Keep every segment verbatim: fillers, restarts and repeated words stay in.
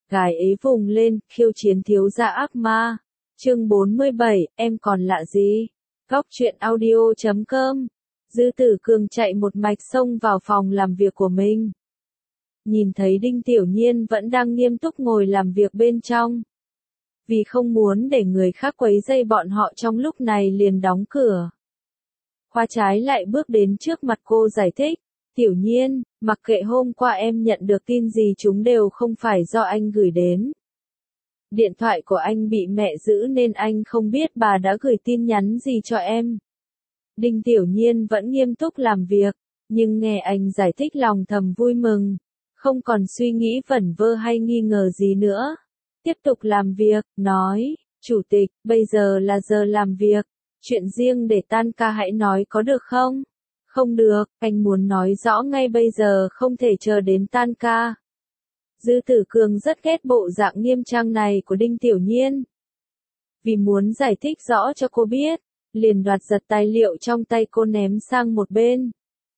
gái ấy vùng lên, khiêu chiến thiếu gia ác ma. Chương bốn mươi bảy, em còn lạ gì? Góc truyện audio chấm com. Dư Tử Cường chạy một mạch xông vào phòng làm việc của mình. Nhìn thấy Đinh Tiểu Nhiên vẫn đang nghiêm túc ngồi làm việc bên trong. Vì không muốn để người khác quấy rầy bọn họ trong lúc này liền đóng cửa. Khoa trái lại bước đến trước mặt cô giải thích. Tiểu Nhiên, mặc kệ hôm qua em nhận được tin gì chúng đều không phải do anh gửi đến. Điện thoại của anh bị mẹ giữ nên anh không biết bà đã gửi tin nhắn gì cho em. Đinh Tiểu Nhiên vẫn nghiêm túc làm việc, nhưng nghe anh giải thích lòng thầm vui mừng. Không còn suy nghĩ vẩn vơ hay nghi ngờ gì nữa. Tiếp tục làm việc, nói, Chủ tịch, bây giờ là giờ làm việc. Chuyện riêng để tan ca hãy nói có được không? Không được, anh muốn nói rõ ngay bây giờ không thể chờ đến tan ca. Dư Tử Cường rất ghét bộ dạng nghiêm trang này của Đinh Tiểu Nhiên. Vì muốn giải thích rõ cho cô biết, liền đoạt giật tài liệu trong tay cô ném sang một bên.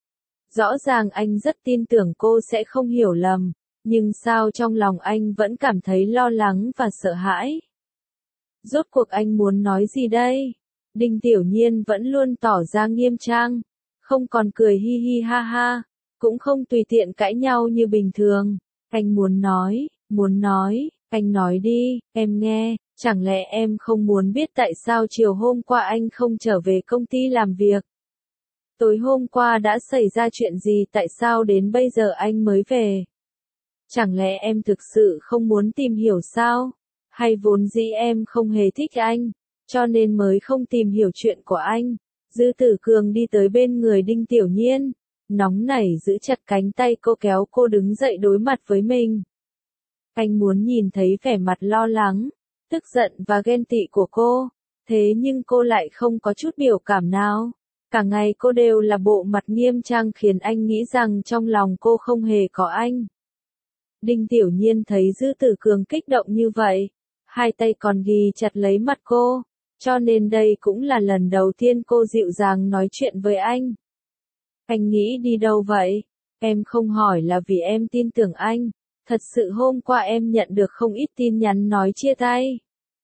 Rõ ràng anh rất tin tưởng cô sẽ không hiểu lầm, nhưng sao trong lòng anh vẫn cảm thấy lo lắng và sợ hãi. Rốt cuộc anh muốn nói gì đây? Đinh Tiểu Nhiên vẫn luôn tỏ ra nghiêm trang, không còn cười hi hi ha ha, cũng không tùy tiện cãi nhau như bình thường. Anh muốn nói, muốn nói, anh nói đi, em nghe, chẳng lẽ em không muốn biết tại sao chiều hôm qua anh không trở về công ty làm việc? Tối hôm qua đã xảy ra chuyện gì tại sao đến bây giờ anh mới về? Chẳng lẽ em thực sự không muốn tìm hiểu sao? Hay vốn dĩ em không hề thích anh, cho nên mới không tìm hiểu chuyện của anh? Dư Tử Cường đi tới bên người Đinh Tiểu Nhiên, nóng nảy giữ chặt cánh tay cô kéo cô đứng dậy đối mặt với mình. Anh muốn nhìn thấy vẻ mặt lo lắng, tức giận và ghen tị của cô, thế nhưng cô lại không có chút biểu cảm nào. Cả ngày cô đều là bộ mặt nghiêm trang khiến anh nghĩ rằng trong lòng cô không hề có anh. Đinh Tiểu Nhiên thấy Dư Tử Cường kích động như vậy, hai tay còn ghi chặt lấy mặt cô, cho nên đây cũng là lần đầu tiên cô dịu dàng nói chuyện với anh. Anh nghĩ đi đâu vậy? Em không hỏi là vì em tin tưởng anh, thật sự hôm qua em nhận được không ít tin nhắn nói chia tay.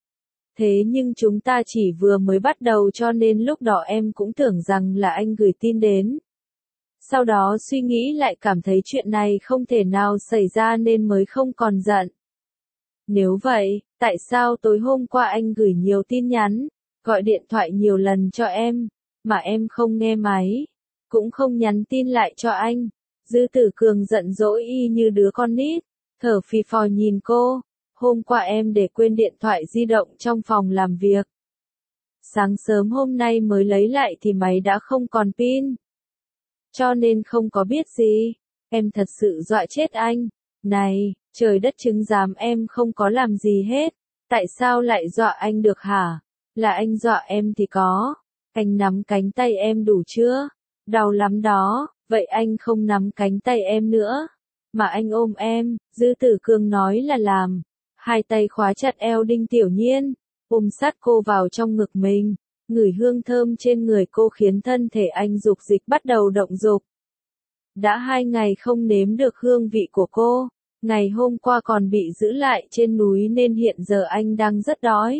Thế nhưng chúng ta chỉ vừa mới bắt đầu cho nên lúc đó em cũng tưởng rằng là anh gửi tin đến. Sau đó suy nghĩ lại cảm thấy chuyện này không thể nào xảy ra nên mới không còn giận. Nếu vậy, tại sao tối hôm qua anh gửi nhiều tin nhắn, gọi điện thoại nhiều lần cho em, mà em không nghe máy, cũng không nhắn tin lại cho anh? Dư Tử Cường giận dỗi y như đứa con nít, thở phì phò nhìn cô. Hôm qua em để quên điện thoại di động trong phòng làm việc. Sáng sớm hôm nay mới lấy lại thì máy đã không còn pin. Cho nên không có biết gì. Em thật sự dọa chết anh. Này, trời đất chứng giám em không có làm gì hết. Tại sao lại dọa anh được hả? Là anh dọa em thì có. Anh nắm cánh tay em đủ chưa? Đau lắm đó, vậy anh không nắm cánh tay em nữa. Mà anh ôm em, Dư Tử Cường nói là làm. Hai tay khóa chặt eo Đinh Tiểu Nhiên, ôm sát cô vào trong ngực mình, ngửi hương thơm trên người cô khiến thân thể anh dục dịch bắt đầu động dục. Đã hai ngày không nếm được hương vị của cô, ngày hôm qua còn bị giữ lại trên núi nên hiện giờ anh đang rất đói.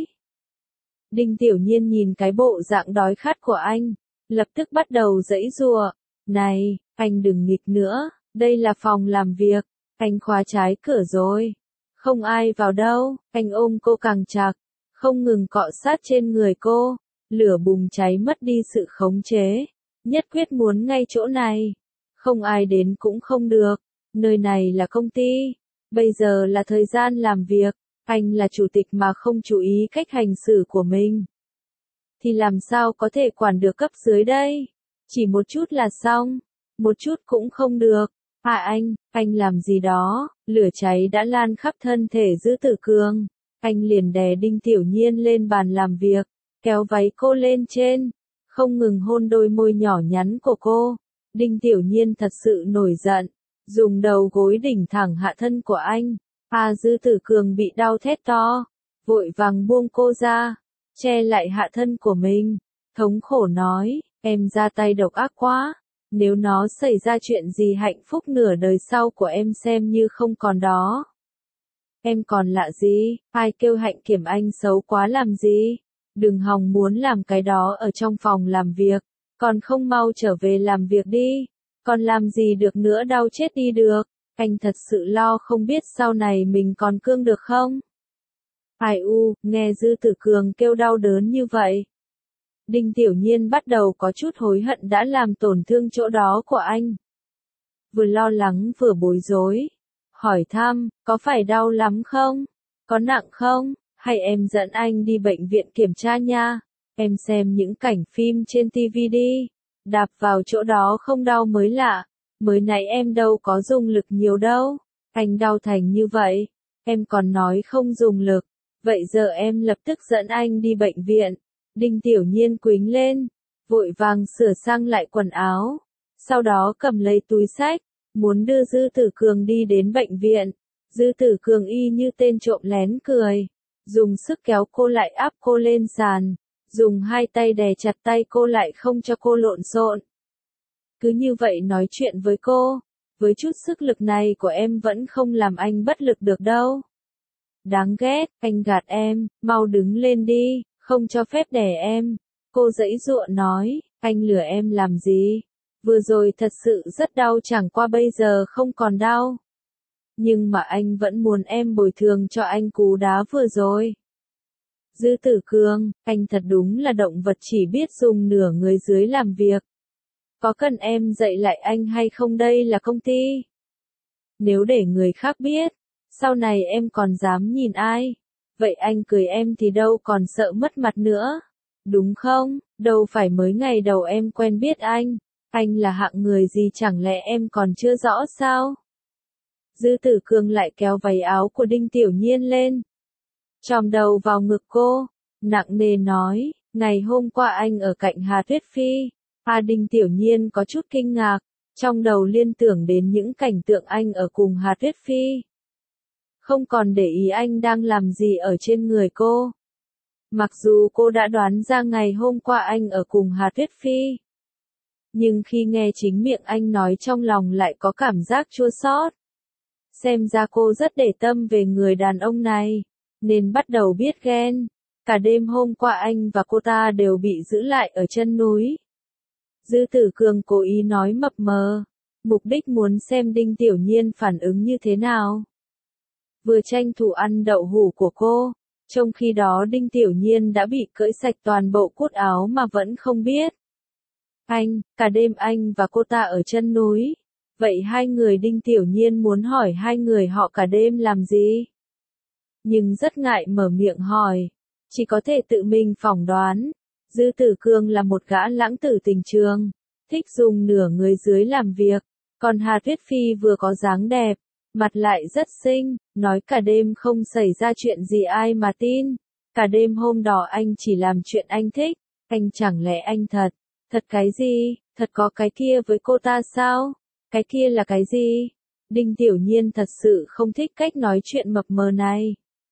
Đinh Tiểu Nhiên nhìn cái bộ dạng đói khát của anh, lập tức bắt đầu giãy giụa. Này, anh đừng nghịch nữa, đây là phòng làm việc, anh khóa trái cửa rồi. Không ai vào đâu, anh ôm cô càng chặt, không ngừng cọ sát trên người cô, lửa bùng cháy mất đi sự khống chế, nhất quyết muốn ngay chỗ này, không ai đến cũng không được, nơi này là công ty, bây giờ là thời gian làm việc, anh là chủ tịch mà không chú ý cách hành xử của mình, thì làm sao có thể quản được cấp dưới đây, chỉ một chút là xong, một chút cũng không được. À anh, anh làm gì đó, lửa cháy đã lan khắp thân thể Dư Tử Cường. Anh liền đè Đinh Tiểu Nhiên lên bàn làm việc, kéo váy cô lên trên, không ngừng hôn đôi môi nhỏ nhắn của cô. Đinh Tiểu Nhiên thật sự nổi giận, dùng đầu gối đỉnh thẳng hạ thân của anh. À Dư Tử Cường bị đau thét to, vội vàng buông cô ra, che lại hạ thân của mình, thống khổ nói, em ra tay độc ác quá. Nếu nó xảy ra chuyện gì hạnh phúc nửa đời sau của em xem như không còn đó. Em còn lạ gì, ai kêu Hạnh Kiểm anh xấu quá làm gì? Đừng hòng muốn làm cái đó ở trong phòng làm việc, còn không mau trở về làm việc đi, còn làm gì được nữa đau chết đi được, anh thật sự lo không biết sau này mình còn cương được không? Ai u, nghe Dư Tử Cường kêu đau đớn như vậy. Đinh Tiểu Nhiên bắt đầu có chút hối hận đã làm tổn thương chỗ đó của anh. Vừa lo lắng vừa bối rối. Hỏi thăm, có phải đau lắm không? Có nặng không? Hay em dẫn anh đi bệnh viện kiểm tra nha? Em xem những cảnh phim trên ti vi đi. Đạp vào chỗ đó không đau mới lạ. Mới nãy em đâu có dùng lực nhiều đâu. Anh đau thành như vậy. Em còn nói không dùng lực. Vậy giờ em lập tức dẫn anh đi bệnh viện. Đinh Tiểu Nhiên quýnh lên. Vội vàng sửa sang lại quần áo. Sau đó cầm lấy túi xách. Muốn đưa Dư Tử Cường đi đến bệnh viện. Dư Tử Cường y như tên trộm lén cười. Dùng sức kéo cô lại áp cô lên sàn. Dùng hai tay đè chặt tay cô lại không cho cô lộn xộn. Cứ như vậy nói chuyện với cô. Với chút sức lực này của em vẫn không làm anh bất lực được đâu. Đáng ghét, anh gạt em, mau đứng lên đi, không cho phép đè em. Cô giãy giụa nói, anh lừa em làm gì? Vừa rồi thật sự rất đau chẳng qua bây giờ không còn đau. Nhưng mà anh vẫn muốn em bồi thường cho anh cú đá vừa rồi. Dư Tử Cường, anh thật đúng là động vật chỉ biết dùng nửa người dưới làm việc. Có cần em dạy lại anh hay không, đây là công ty? Nếu để người khác biết, sau này em còn dám nhìn ai? Vậy anh cười em thì đâu còn sợ mất mặt nữa. Đúng không? Đâu phải mới ngày đầu em quen biết anh. Anh là hạng người gì chẳng lẽ em còn chưa rõ sao? Dư Tử Cường lại kéo váy áo của Đinh Tiểu Nhiên lên. Chòm đầu vào ngực cô. Nặng nề nói, ngày hôm qua anh ở cạnh Hà Tuyết Phi. À Đinh Tiểu Nhiên có chút kinh ngạc. Trong đầu liên tưởng đến những cảnh tượng anh ở cùng Hà Tuyết Phi. Không còn để ý anh đang làm gì ở trên người cô. Mặc dù cô đã đoán ra ngày hôm qua anh ở cùng Hà Tuyết Phi. Nhưng khi nghe chính miệng anh nói trong lòng lại có cảm giác chua xót. Xem ra cô rất để tâm về người đàn ông này, nên bắt đầu biết ghen. Cả đêm hôm qua anh và cô ta đều bị giữ lại ở chân núi. Dư Tử Cường cố ý nói mập mờ, mục đích muốn xem Đinh Tiểu Nhiên phản ứng như thế nào. Vừa tranh thủ ăn đậu hũ của cô, trong khi đó Đinh Tiểu Nhiên đã bị cởi sạch toàn bộ cúc áo mà vẫn không biết. Anh, cả đêm anh và cô ta ở chân núi. Vậy hai người Đinh Tiểu Nhiên muốn hỏi hai người họ cả đêm làm gì? Nhưng rất ngại mở miệng hỏi. Chỉ có thể tự mình phỏng đoán. Dư Tử Cường là một gã lãng tử tình trường. Thích dùng nửa người dưới làm việc. Còn Hà Tuyết Phi vừa có dáng đẹp. Mặt lại rất xinh. Nói cả đêm không xảy ra chuyện gì ai mà tin. Cả đêm hôm đó anh chỉ làm chuyện anh thích. Anh chẳng lẽ anh thật. Thật cái gì? Thật có cái kia với cô ta sao? Cái kia là cái gì? Đinh Tiểu Nhiên thật sự không thích cách nói chuyện mập mờ này.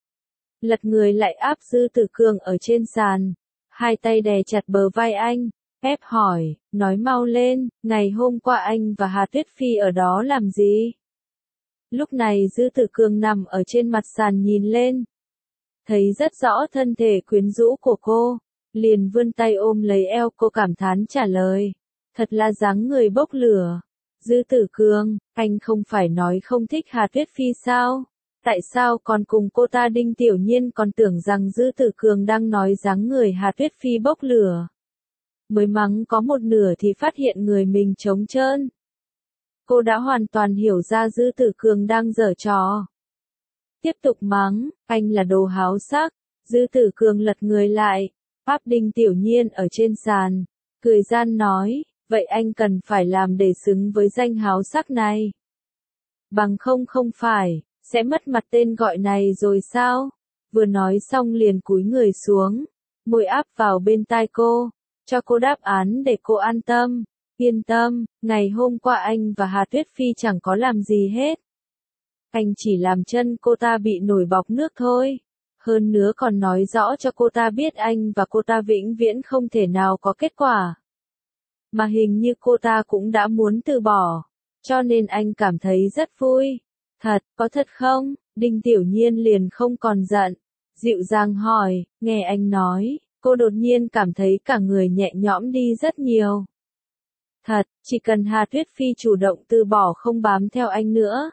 Lật người lại áp Dư Tử Cường ở trên sàn. Hai tay đè chặt bờ vai anh. Ép hỏi, nói mau lên, ngày hôm qua anh và Hà Tuyết Phi ở đó làm gì? Lúc này Dư Tử Cường nằm ở trên mặt sàn nhìn lên. Thấy rất rõ thân thể quyến rũ của cô. Liền vươn tay ôm lấy eo cô cảm thán trả lời. Thật là dáng người bốc lửa. Dư Tử Cường, anh không phải nói không thích Hà Tuyết Phi sao? Tại sao còn cùng cô ta? Đinh Tiểu Nhiên còn tưởng rằng Dư Tử Cường đang nói dáng người Hà Tuyết Phi bốc lửa. Mới mắng có một nửa thì phát hiện người mình trống trơn. Cô đã hoàn toàn hiểu ra Dư Tử Cường đang giở trò. Tiếp tục mắng, anh là đồ háo sắc. Dư Tử Cường lật người lại, áp Đinh Tiểu Nhiên ở trên sàn, cười gian nói, vậy anh cần phải làm để xứng với danh háo sắc này. Bằng không không phải, sẽ mất mặt tên gọi này rồi sao? Vừa nói xong liền cúi người xuống, môi áp vào bên tai cô, cho cô đáp án để cô an tâm. Yên tâm, ngày hôm qua anh và Hà Tuyết Phi chẳng có làm gì hết. Anh chỉ làm chân cô ta bị nổi bọt nước thôi. Hơn nữa còn nói rõ cho cô ta biết anh và cô ta vĩnh viễn không thể nào có kết quả. Mà hình như cô ta cũng đã muốn từ bỏ. Cho nên anh cảm thấy rất vui. Thật, có thật không? Đinh Tiểu Nhiên liền không còn giận. Dịu dàng hỏi, nghe anh nói, cô đột nhiên cảm thấy cả người nhẹ nhõm đi rất nhiều. Thật, chỉ cần Hà Tuyết Phi chủ động từ bỏ không bám theo anh nữa.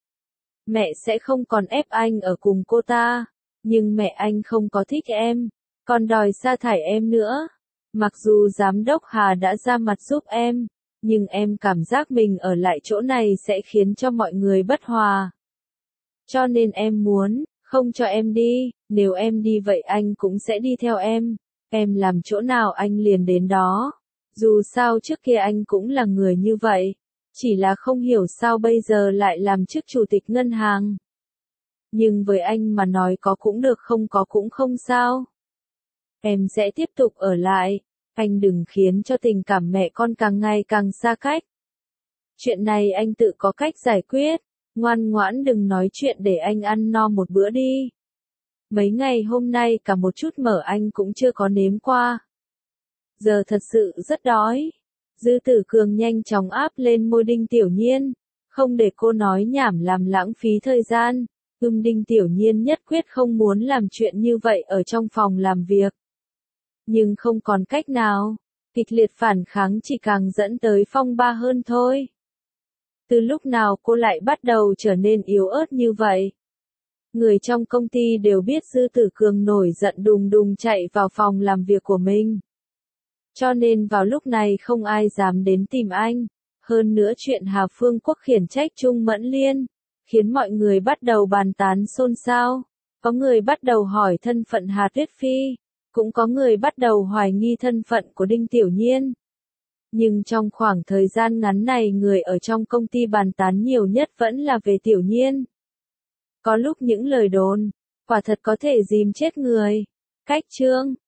Mẹ sẽ không còn ép anh ở cùng cô ta. Nhưng mẹ anh không có thích em, còn đòi sa thải em nữa. Mặc dù giám đốc Hà đã ra mặt giúp em, nhưng em cảm giác mình ở lại chỗ này sẽ khiến cho mọi người bất hòa. Cho nên em muốn, không cho em đi, nếu em đi vậy anh cũng sẽ đi theo em. Em làm chỗ nào anh liền đến đó. Dù sao trước kia anh cũng là người như vậy, chỉ là không hiểu sao bây giờ lại làm chức chủ tịch ngân hàng. Nhưng với anh mà nói có cũng được không có cũng không sao. Em sẽ tiếp tục ở lại, anh đừng khiến cho tình cảm mẹ con càng ngày càng xa cách. Chuyện này anh tự có cách giải quyết, ngoan ngoãn đừng nói chuyện để anh ăn no một bữa đi. Mấy ngày hôm nay cả một chút mỡ anh cũng chưa có nếm qua. Giờ thật sự rất đói. Dư Tử Cường nhanh chóng áp lên môi Đinh Tiểu Nhiên, không để cô nói nhảm làm lãng phí thời gian. Ưm Đinh Tiểu Nhiên nhất quyết không muốn làm chuyện như vậy ở trong phòng làm việc. Nhưng không còn cách nào, kịch liệt phản kháng chỉ càng dẫn tới phong ba hơn thôi. Từ lúc nào cô lại bắt đầu trở nên yếu ớt như vậy? Người trong công ty đều biết Dư Tử Cường nổi giận đùng đùng chạy vào phòng làm việc của mình. Cho nên vào lúc này không ai dám đến tìm anh. Hơn nữa chuyện Hà Phương Quốc khiển trách Trung Mẫn Liên, khiến mọi người bắt đầu bàn tán xôn xao. Có người bắt đầu hỏi thân phận Hà Tuyết Phi, cũng có người bắt đầu hoài nghi thân phận của Đinh Tiểu Nhiên. Nhưng trong khoảng thời gian ngắn này người ở trong công ty bàn tán nhiều nhất vẫn là về Tiểu Nhiên. Có lúc những lời đồn, quả thật có thể dìm chết người. Cách chương